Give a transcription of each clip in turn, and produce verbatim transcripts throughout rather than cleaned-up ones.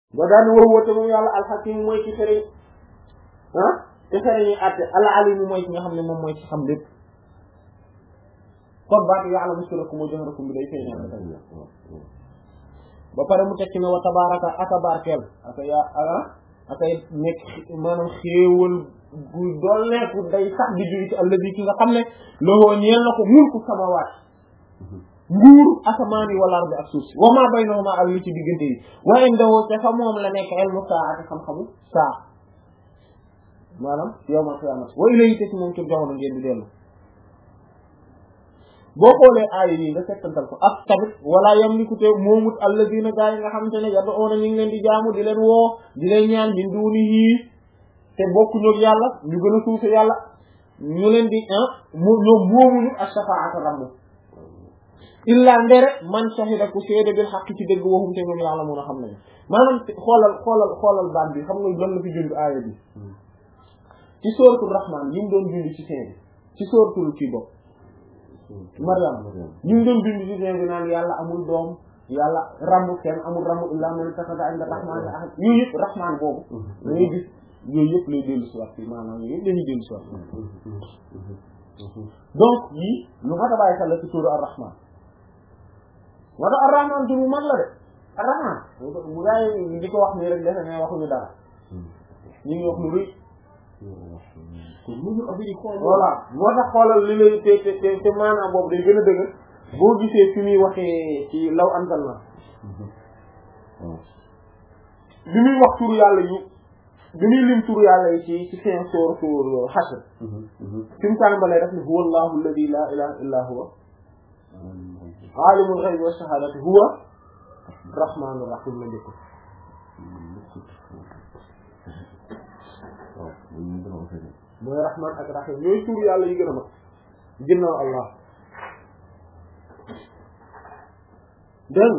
ba daal di woo woote moom yàlla alxakim mooy ci fere ah te fere ñuy àtte al alim mooy ci nga xam ne moom mooy ci xam lépp kon baatu yàlla musulakum moo jahrakum bi day feeñal ba pare mu tekki ne wa tabaraka aka barkeel aka yaa ah akay nekk maanaam xéewal gu dolleeku day sax di jóge ci alladi ki nga xam ne loxoo ñeel na ko mulku samawaat nguuru asamaan yi wal ardi ak suuf si wa maa baynahuma ak li ci diggante yi wa indahu te fa moom la nekk ilmu saa'ati xam-xamu saa maanaam yawmal qiyaamati wa ilayhi te ci moom ci jamono ngeen di dellu boo xoolee aaya yi nga settantal ko ak tamit wala yamliku te moomut alladina gaa yi nga xamante ne yad'una ñu ngi leen di jaamu di leen woo di leen ñaan min dunihi te bokkuñu ak yàlla ñu gën a suufe yàlla ñu leen di ah mu ñoom moomuñu ash-shafaa'ata rabb illa ndere man shahida ku seede bil haqq ci dëgg waxum te ñoom yàlla mun a xam nañu maanaam xoolal xoolal xoolal baat bi xam nga lan la fi jënd aaya bi ci sóoratul rahmaan yi mu doon jund ci seen ci sóoratul kii bopp Maryam ñu ngi doon bind ci seen bi naan yàlla amul doom yàlla rambu kenn amul rambu illa man ittakhadha inda rahmaan ahad yooyu yëpp rahmaan boobu da ngay gis yooyu yëpp lay dellu si waat fii maanaam yooyu yëpp dañuy dellu si waat donc yii lu mat a bàyyi xel la ci tuuru ar-rahmaan moo tax ar-rahmaan du mu mag la de ar-rahmaan bu gaa yi di ko wax nii rek defe ne waxuñu dara ñu ngi wax lu rëy voilà moo tax xoolal li lay te te te te maanaam boobu day gën a dëgg boo gisee fi muy waxee ci law antal na bi muy wax turu yàlla yu bi muy lim turu yàlla yi ci ci fin soor soor Hashr fi mu tàmbalee def ni huwa allahu alladi la ilaha illa huwa alimul ghaybi wa shahadati huwa rahmanur rahim la njëkk mooy rahman ak rahim ñooy tur yàlla yi gën a mag ginnaaw allah dégg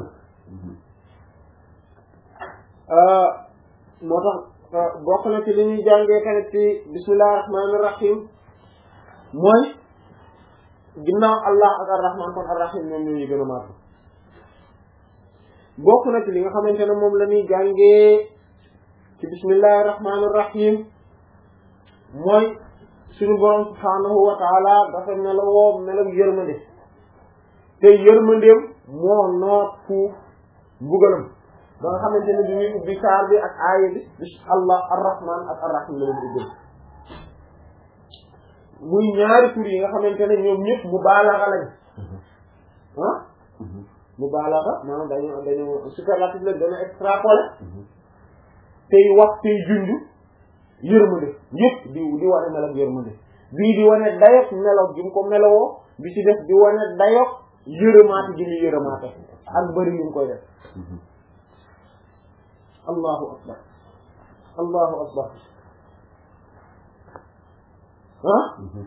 moo tax bokk na ci li ñuy jàngee tamit ci bismillahir rahmanir rahim mooy ginnaaw allah ak ar-rahman kon ar-rahim ñoom ñoo ñu gën a mag bokk na ci li nga xamante ne moom la ñuy jàngee ci bismillahir rahmanir rahim mooy suñu borom subhaanahu wa taala dafa melowoo melo yërmande te yërmandeem moo noot fuuf mbugalam ba nga xamante ne bi ñuy ubbi saar bi ak aaya bi bis allah ar-rahman ak ar-rahim la leen ubbi muy ñaari tur yi nga xamante ne ñoom ñëpp mubaalaga lañ ah mubaalaga maanaam dañu dañu superlatif la dana extrapolé tey wax tey junj yërmande yëpp di di wane meloog yërmande bii di wane dayok meloog gi mu ko melowoo bi ci def di wane dayok yërëmaate gi mu yërëmaate ak bëri li mu koy def allahu akbar allahu akbar ah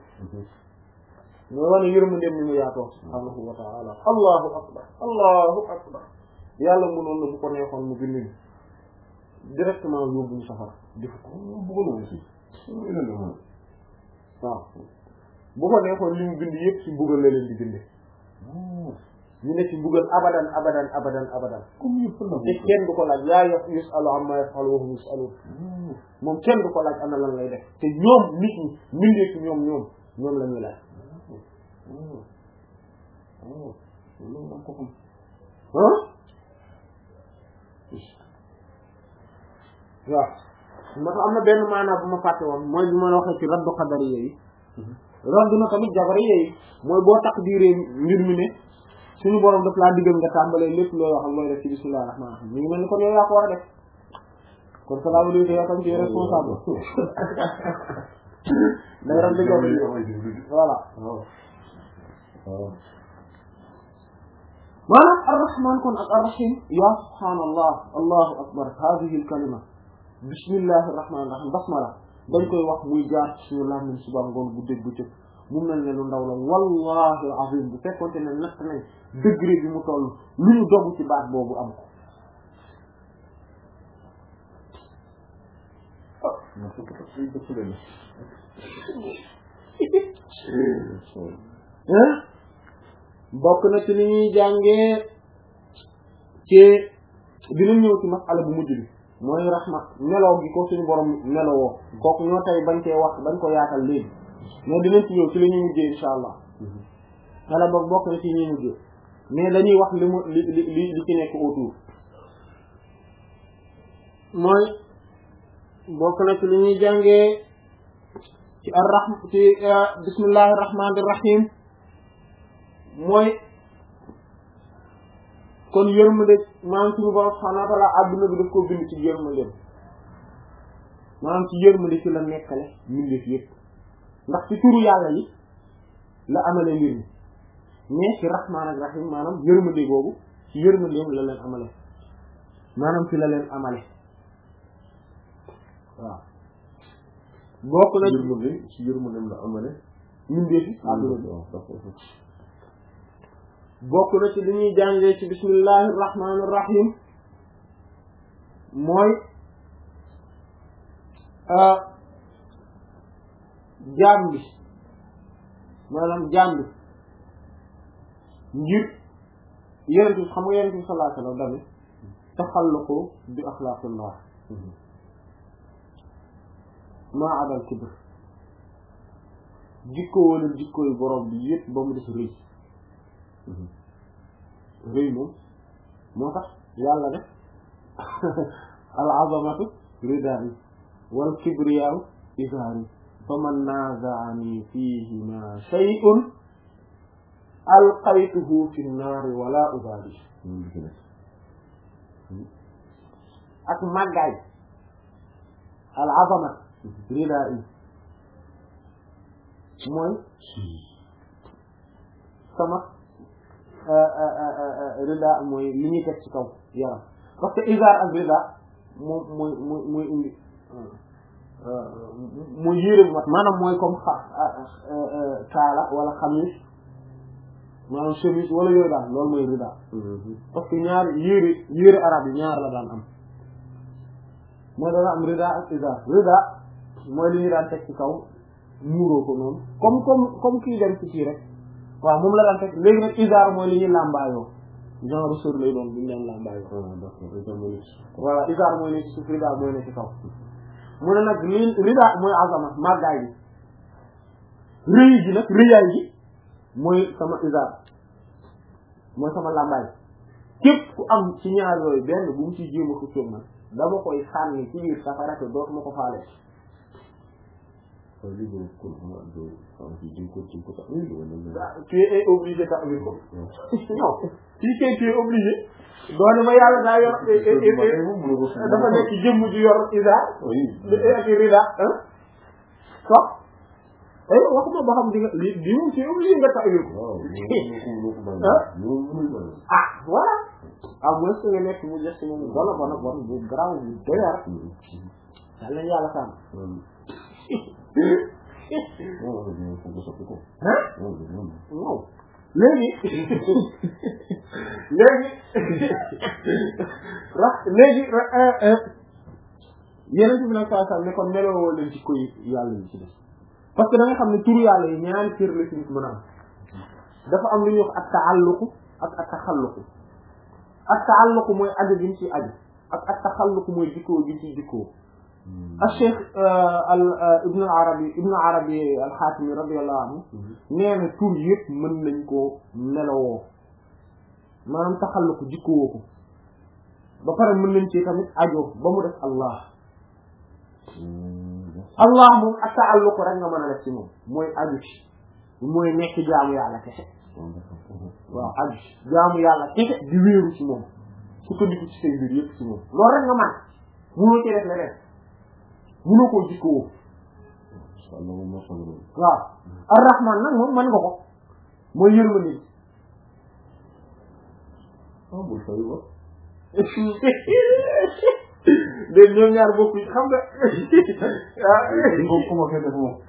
mooy wane yërmandeem ni mu yaatoo subhaanahu wa ta'ala allahu akbar allahu akbar yàlla mënoon na bu ko neexoon mu bind directement yóbbu ñu safara def ko bëggoon na si waaw bu ko neexoon li mu bind yëpp ci mbugal la leen di binde ñu ne ci mbugal abadan abadan abadan abadan te kenn du ko laaj yaa yo yusalu amma yafalu wa hum yusalun moom kenn du ko laaj ana lan lay def te ñoom nit ñi mbindee ci ñoom ñoom ñoom la ñuy laaj ah waaw moo tax am na benn maanaam bu ma fàtte woon mooy bi ma la waxee ci raddu xadari yi raddu na tamit jabari yi mooy boo taqdiree mbir mi ne suñu borom daf laa diggal nga tàmbalee lépp looy wax looy def ci bismillahir rahmanir rahim mi ngi mel ni kon yow yaa ko war a def kon cela veut dire que yow tam ci responsable day raddu jabari voilà maanaam ar-rahman kon ak ar-rahim ya subhanallah allahu akbar hadhihi al-kalima bismillahir rahmanir rahim basmala dañ koy wax muy jaar ci suñu làmmiñ suba ngoon bu dégg bu cëg mu mel ne lu ndaw la wallahi azim bu fekkoonte ne natt nañ degré bi mu toll lu ñu dogg ci baat boobu am ko bokk na ci li ñuy jàngee ci dinañ ñëw ci masala bu mujj bi mooy rahma meloo gi ko suñu borom melowoo kooku ñoo tey bañ cee wax bañ ko yaatal léegi mais dinañ ci ñëw ci la ñuy mujjee insha allah wala boog bokk na ci ñuy mujjee mais dañuy wax li mu li li li li ci nekk autour mooy bokk na ci li ñuy jàngee ci ar-rahm ci bismillahir rahmanir rahim mooy kon yërmande maanaam suñu borom subhanahu wa ta'ala adduna bi daf koo bind ci yërmande maanaam ci yërmande ci la nekkale mbindeef yëpp ndax ci turu yàlla yi la amale mbir mi mais ci rahmaan ak rahim maanaam yërmande boobu ci yërmandeem la leen amale maanaam ci la leen amale waaw bokk na yërmande ci yërmandeem la amale mbindeef yi adduna bi bokk na ci li ñuy jàngee ci bismillahir rahmanir rahim mooy jaam bi maanaam jaam bi ngir yonent bi xam nga yonent bi sallallahu alayhi wa sallam tamit taxalluqu bi axlaaqillah maa adal kibr jikkoo wala jikkooy borom bi yépp ba mu def rëy rëy moom moo tax yàlla def al azamatu ridaani wal kibriyaaw izaari fa man naaza'ani fiihima shay'un alqaytuhu fi nnaari wala ubaali ak màggaay al azamat ridaani mooy sama rida mooy li ñuy teg ci kaw yaram parce que izar ak rida moom mooy mooy mooy indi mooy yére bu mat maanaam mooy comme xa kaala wala xamis maanaam chemise wala yooyu daal loolu mooy rida parce que ñaar yére yére arab yi ñaar la daan am mooy dana am rida ak izar rida mooy li ñu daan teg ci kaw muuroo ko noonu comme comme comme kii dem ci kii rek waaw moom la daan fekk léegi nag isaar mooy li ñuy làmbaayoo genre sër lay doon bu ñu leen làmbaayoo voilà isaar mooy nekk ci suuf rida mooy nekk ci kaw mu ne nag li rida mooy azama màggaay bi rëy gi nag rëyaay gi mooy sama isaar mooy sama làmbaay képp ku am ci ñaar yooyu benn bu mu ci jéem a ko cóog man dama koy sànni ci biir safara te dootuma ko faale tu es obligé ta'wil ko non si kay tu es obligé doone ma yàlla daa yor dafa nekk jëmm ji yor isaar ak rida so ay waxuma ba xam di nga li di moom tu es obligé nga ta'wil ko ah voilà ah mu nga nekk mu des moom bona bona bon bu garaaw bu doyar yàlla nañu yàlla sàmm non léegi léegi rax léegi yeneen bi nag saa saa ne kon meloo leen ci koy yàlla yi ci def parce que da nga xam ne turu yàlla yi ñaari cër la ci nit mën a am dafa am lu ñuy wax ak taalluqu ak ak taxalluqu ak taalluqu mooy aju gi ñu ci aju ak ak taxalluqu mooy jikkoo gi ci jikkoo الشيخ ابن العربي ابن العربي الحاتمي رضي الله عنه نينا تور ييب من nañ ko melowoo maanaam taxalluq jikkoo ko ba pare mën nañ ci tamit ajo ba mu def Allah Allah moom ak ta'alluq rek nga mën a def ci moom mooy aju ci mooy nekk jaamu yàlla kese waaw aju jaamu yàlla kese di wéeru ci moom sukkandiku ci say mbir yëpp ci moom loolu rek nga mën mënoo ci def leneen mënoo koo jikkoo waaw ar-rahman nag moom mën nga ko mooy yërmande de ñoom ñaar bokku xam nga ko ma fay def moom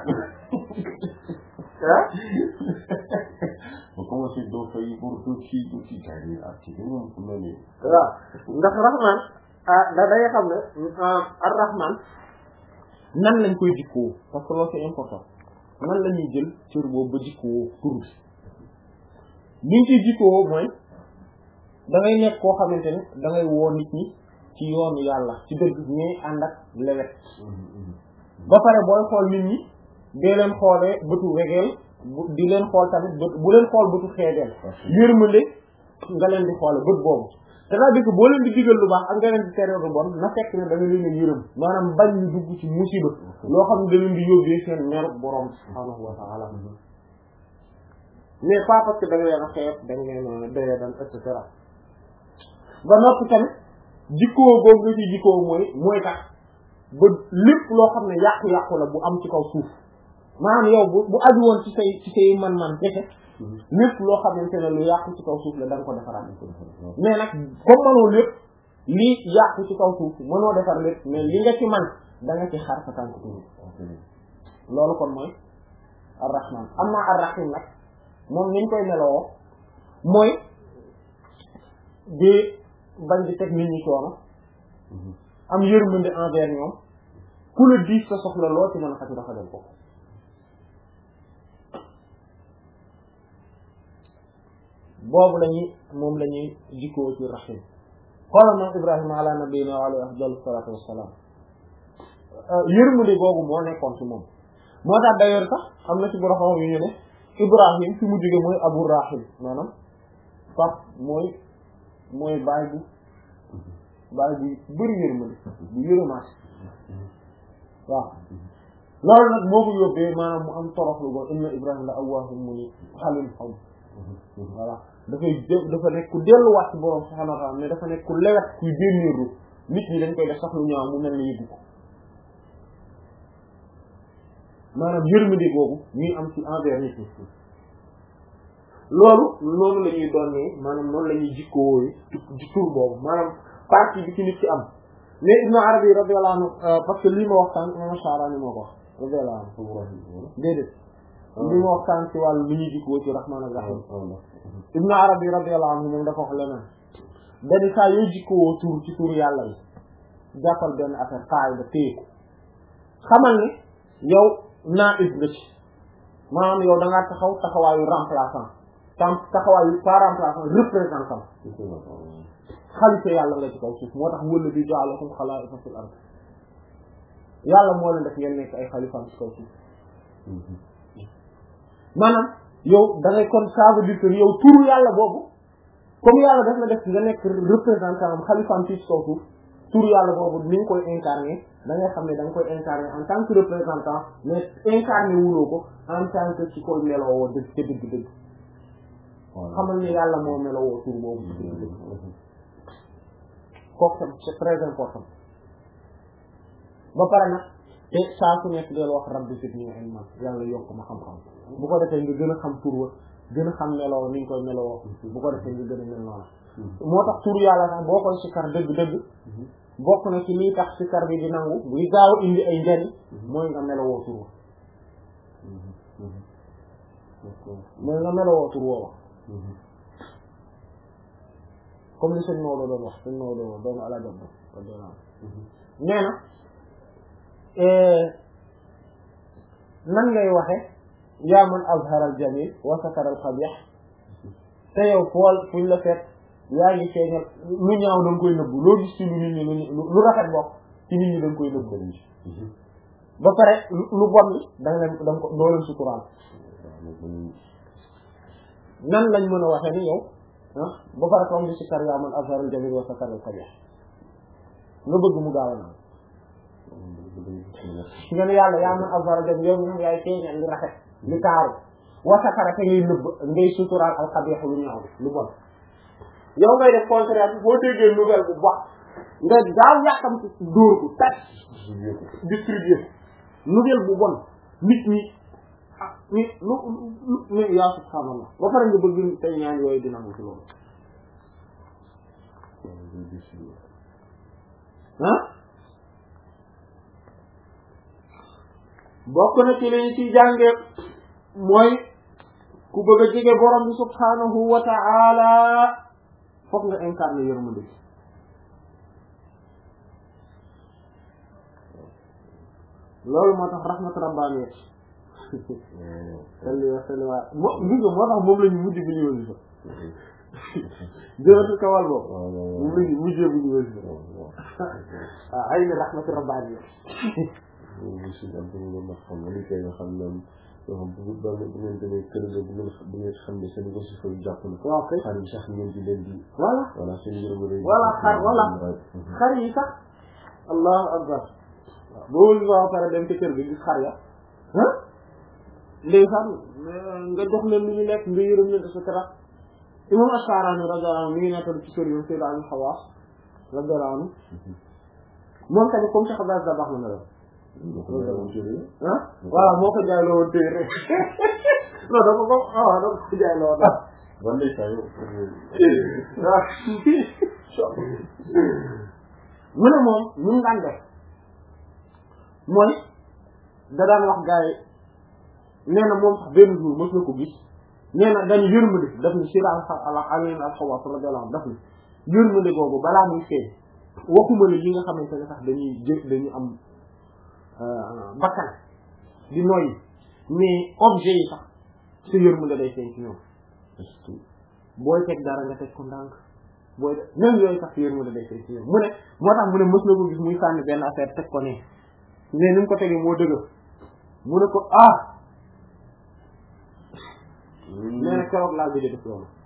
ah ba commencé doo fay pour tout ci tout ci tari ak ci moom fu mel ni waaw ndax rahman ah da day xam ne ar-rahman nan lañ koy jikkoo parce que loolu c'est important nan la ñuy jël cër boobu ba jikkoo tur bi liñ ciy jikkoo mooy da ngay nekk koo xamante ne da ngay woo nit ñi ci yoonu yàlla ci dëgg ñuy ànd ak lewet ba pare booy xool nit ñi dee leen xoolee bëtu wegeel di leen xool tamit bët bu leen xool bëtu xeedeel yërmande nga leen di xoole bët boobu c'est-à-dire que boo leen di digal lu baax ak nga leen di tere lu bon na fekk ne da nga leen a yërëm maanaam bañ ñu dugg ci musiba loo xam ne da leen di yóbbee seen mer borom subhaanahu wa ta'ala mais pas parce que da nga leen a xeeb da nga leen a doyee dan et cetera ba noppi tamit jikkoo boobu nga ci jikkoo mooy mooy tax ba lépp loo xam ne yàqu-yàqu la bu am ci kaw suuf maanaam yow bu bu aju woon ci say ci say man-man kese lépp loo xamante ne lu yàqu ci kaw suuf la da nga ko defaraat mais nag comme mënoo lépp li yàqu ci kaw suuf mënoo defar lépp mais li nga ci man da nga ci xar sa tànk tuuti loolu kon mooy ar-rahman amma ar-rahim nag moom niñ koy meloo mooy di bañ di teg nit ñi coono am yërmande envers ñoom ku la diis sa soxla loo ci mën a xati dafa dem ko boobu lañuy moom la ñuy jikkoo ci rahim xoolal moom Ibrahima ala nabiyina wa alayhi afdalu salaatu wassalaam yërmande boobu moo nekkoon ci moom moo tax d'ailleurs sax am na ci borom xam yu ñu ne Ibrahim fi mu jóge mooy Abu Rahim maanaam pap mooy mooy baay bu baay bu bëri yërmande bu yërëmaat waaw loolu nag moo ko yóbbee maanaam mu am toroxlu boo inna Ibrahima la awwaahum munib halim xaw voilà dafay dafa nekk ku delluwaat ci borom subhaanahu wa ta'aala mais dafa nekk ku lewet kuy bénnéerlu nit ñi dañ koy def sax lu ñaaw mu mel ni yëggu ko maanaam yërmande boobu ñuy am ci envers nit ñi loolu loolu la ñuy doon nii maanaam noonu la ñuy jikkoo ci tur boobu maanaam partie bi ci nit ci am mais Ibn Arabi radiyallahu anhu parce que lii ma waxtaan imam Sha'rani moo ko wax radiyallahu anhu déedéet li ma waxtaan ci wàllu li ñuy jikkoo ci rahman ak rahim Ibn Arabi radiyallahu anhu moom dafa wax leneen dani saa yoo jikkoo tur ci tur yàlla yi jàppal benn affaire kaay ba téye ko xamal ni yow naa it nga ci maanaam yow da ngaa taxaw taxawaayu remplaçant tam taxawaayu pas remplaçant représentant xalifa yàlla nga ci kaw suuf moo tax wëla bi ja'alakum xalaa'ifa fil ard yàlla moo leen def ngeen nekk ay xalifaam ci kaw suuf maanaam yow da ngay kon ça veut dire que yow turu yàlla boobu comme yàlla daf la def nga nekk représentant am xalifaam ci kaw suuf turu yàlla boobu ni nga koy incarner da ngay xam ne da nga koy incarner en tant que représentant mais incarner wuloo ko en tant que ci koy meloo dëgg te dëgg dëgg xamal ne yàlla moo meloo tur boobu ci dëgg dëgg kooku c'est très important ba pare nag te saa su nekk del wax rabbi zidni ilma yàlla yokk ma xam-xam bu ko defee nga gën a xam tur wa gën a xam meloo ni nga koy meloo bu ko defee nga gën a mel noonu moo tax tur yàlla sax boo koy sikkar dëgg-dëgg bokk na ci lii tax sikkar bi di nangu buy gaaw a indi ay njariñ mooy nga melowoo tur wa mooy nga melowoo tur woowa comme li sëñ Maodo doon wax sëñ Maodo doon ala jab nee na nan ngay waxe yaa man azhara al jamil wa satara al qabih te yow fool fuñ la fekk yaa ngi feeñal lu ñaaw da nga koy nëbbu loo gis ci lu nit ñi lu rafet bokk ci nit ñi da nga koy nëbbu ba pare lu bon li da nga leen da nga ko doo leen suturaal nan lañ mën a waxee ni yow ah ba pare comme di si kar yaa man azhara al jamil wa satara al qabih nga bëgg mu gaaw a naan nga ne yàlla yaa man azhara al jamil yow ñoom yaay feeñal li rafet li taaru wa satara te ngay nëbb ngay suturaal al qabih lu ñaaw lu bon yow ngay def contraire boo déggee nouvelle bu baax nga gaaw yàqam ci dóor ko tas distribuer nouvelle bu bon nit ñi ah ni lu lu yaa subhaanallah ba pare nga bëgg tey ñaan yooyu dina mu ci loolu ah bokk na ci lañu ci jànge mooy ku bëgg a jege borom bi subhaanahu wa ta'ala fokk nga incarné yërmande loolu moo tax rahmat rabbaniyya salli wa salli wa moo gis nga moo tax moom la ñu mujj bi ñu wëli fa jëwatu kawal boobu mu ngi mujjee bu ñu wël ah ay na rahmatu rabbani ñu ci am ko ñu ma xam li kay nga xam ne yoo bu bu bu ngeen demee kër ga bu ngeen bu ngeen xam ne seen gosi fa jàpp na waaw kay xar yi sax ngeen di leen di voilà voilà seen yërëm rëy voilà xar voilà xar yi sax allahu akbar boo wël ba pare dem ci kër gi gis xar ya ah ndeysaan nga jox leen lu ñu lekk nga yërëm leen et cetera imam Asharani radiyallahu anhu mi ngi nekkoon ci kër yi Sayyid Al Khawaas radiyallahu anhu moom tamit comme Cheikh Abdou Aziz baax na la ah voilà moo ko jaay loo woon téere non da ko ko ah da ko jaay loo woon ban lay saa yow mu ne moom ñu ngi daan def mooy da daan wax gars yi nee na moom sax benn jour mos na ko gis nee na dañu yërmande daf ni Sayyid Al Khawaas radiyallahu anhu daf ni yërmande googu balaa muy feeñ waxuma la yi nga xamante ne sax dañuy jë dañuy am bakkan di noyyi mais objet yi sax sa yërmande day feeñ ci ñoom booy teg dara nga teg ko ndànk booy même yooyu sax sa yërmande day feeñ ci ñoom mu ne moo tax mu ne mës na ko gis muy sànni benn affaire teg ko ne mais ni mu ko tegee moo dëgër mu ne ko ah nee na keroog laa gëj a def loolu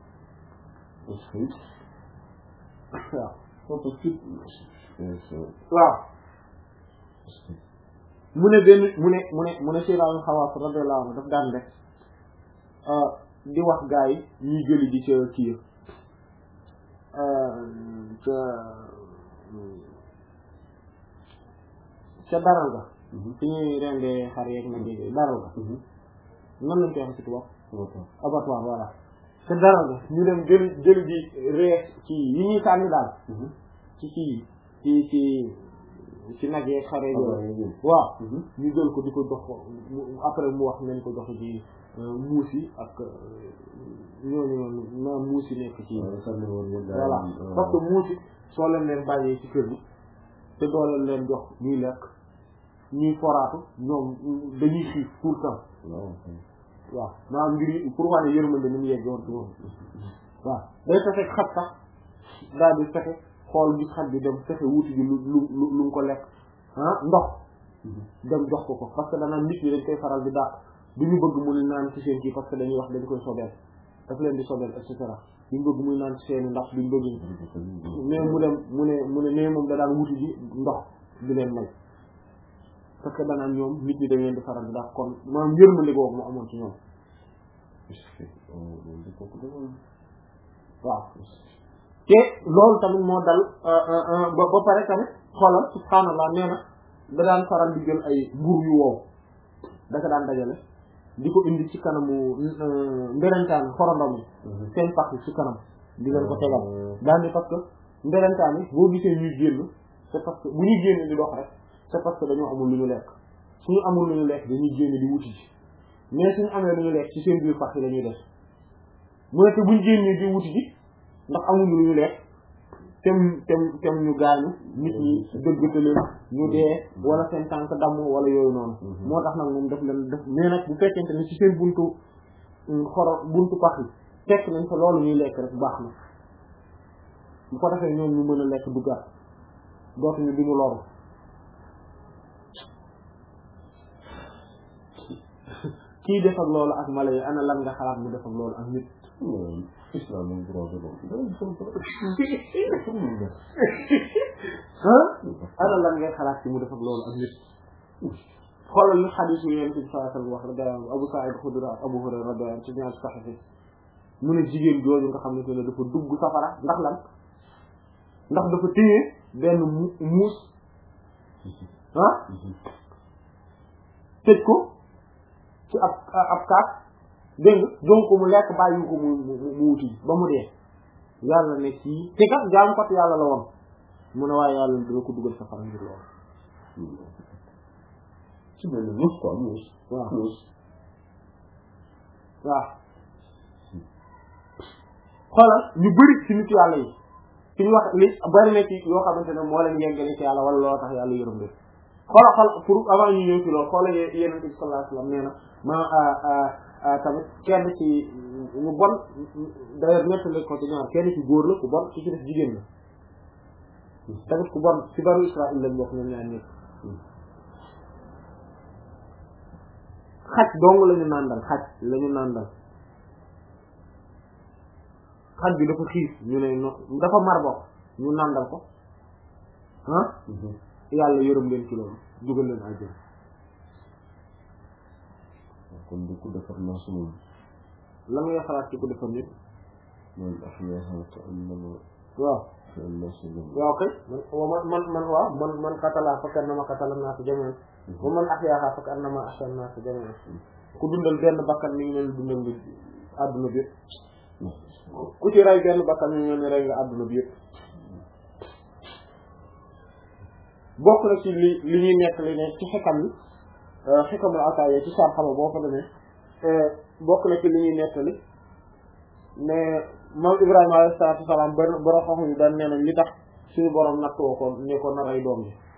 waaw waaw mu ne benn mu ne mu ne mu ne Sayyid Al Khawaas radiyallahu anhu daf daan def di wax gaa yi ñuy jëli ji ca kii ca ca daral ga fi ñuy rendee xar yeeg nag yi daral ga nan lañ koy wax ci tubaab abattoir voilà ca daral ga ñu dem jëli jëli ji rees ci yi ñuy sànni daal ci kii ci ci ci nag yeeg xare yooyu waaw ñu jël ko di ko jox après mu wax nañ ko jox ci muus yi ak ñooñu noonu ma muus yi nekk ci voilà parce que muus yi soo leen leen bàyyee ci kër gi te doo leen leen jox ñuy lekk ñuy foraatu ñoom dañuy xiif tout le temps waaw maanaam mbir yi pour wane yërmande ni mu yegg woon ci moom waaw day fexe xat sax daal di fexe xool gis xat bi dem fexe wuti ji lu lu lu mu ko lekk ah ndox dem jox ko ko parce que danaa nit ñi dañ koy faral di dàq du ñu bëgg mu naan ci seen kii parce que dañuy wax dañ koy sobeel daf leen di sobeel et cetera duñ bëgg muy naan ci seen ndax duñ bëgg mais mu dem mu ne mu ne mais moom da daan wuti ji ndox di leen may parce que danaan ñoom nit ñi dañ leen di faral di dàq kon maanaam yërmande googu mu amoon ci ñoom waaw te loolu tamit moo dal ba ba pare tamit xoolal subhaanallah nee na da daan faral di jël ay mbur yu wow da ko daan dajale di ko indi ci kanamu mberentaan xorondom yi seen pax yi ci kanam di leen ko tegal daal ni parce que mberentaan yi boo gisee ñuy génn c'est parce que bu ñuy génn di dox rek c'est parce que dañoo amul lu ñu lekk suñu amul lu ñu lekk dañuy génn di wuti ji mais suñu amee lu ñu lekk ci seen biir pax yi la ñuy def mu ne te buñ génnee di wuti ji ndax amuñu lu ñu lekk tem tem tem ñu gaañu nit ñi dëggate leen ñu dee wala seen tànk damm wala yooyu noonu moo tax nag moom def leen def mais nag bu fekkente ne ci seen buntu xoro buntu pax yi fekk nañ fa loolu ñuy lekk rek baax na bu ko defee ñoom ñu mën a lekk duggaat dootuñu duñu loru kii def ak loolu ak mala yi ana lan nga xalaat mu def ak loolu ak nit islam moom droit ana lan ngay xalaat ci mu def ak loolu ak nit xoolal li xadiis yi yéen ci sallallahu alayhi wa sallam wax Abu Sa'id Khudri ak Abu Hurayra radiyallahu anhu ci ñaar saxiix mu ne jigéen jooju nga xam ne te ne dafa dugg safara ndax lan ndax dafa téye benn muus ah tëj ko ci ab ab kaat dégg nga donc mu lekk bàyyi ko mu mu mu wuti ba mu dee yàlla ne kii te kat jaam kot yàlla la woon mu ne waaye yàlla dina ko dugal safara ngir loolu ci benn muus quoi muus waaw muus waaw xoolal ñu bëri ci nit yàlla yi ci ñu wax li bari na ci yoo xamante ne moo leen yeggale ci yàlla wala loo tax yàlla yërëm leen xoolal xool pour avant ñu ñëw ci loolu xoolal Yonent bi sallallahu alayhi wasallam nee na ma tamit kenn ci ñu bon d'ailleurs nettali ko ci ñaar kenn ci góor la ku bon ci ci def jigéen la tamit ku bon ci banu Israël lañ bokk ñoom ñaar ñëpp xaj dong lañu nàndal xaj lañu nàndal xaj bi dafa xiif ñu ne no dafa mar bokk ñu nàndal ko ah yàlla yërëm leen ci loolu dugal leen àjjana kon du ko defar naa su moom la ngay xalaat ci ko defar nit man ahyaha ka annama waaw ka annama su moom waaw kay man man man man waaw man man katala fakk annama katala naa si jami'an wa man ahyaha fakk annama ahya naa si jami'an ku dundal benn bakkan mi ngi leen dundal bi àdduna bi yëpp ku ci rey benn bakkan mi ngi leen rey nga àdduna bi yëpp bokk na ci li li ñuy nekk li ne ci xikam yi xikamul ataaya ci sar xama boo fa demee bokk na ci li ñuy nettali mais moom Ibrahima alayhi salaatu wa salaam ba borom xam-xam yi daan nee nañ li tax suñu borom nattoo ko ne ko na rey doom ji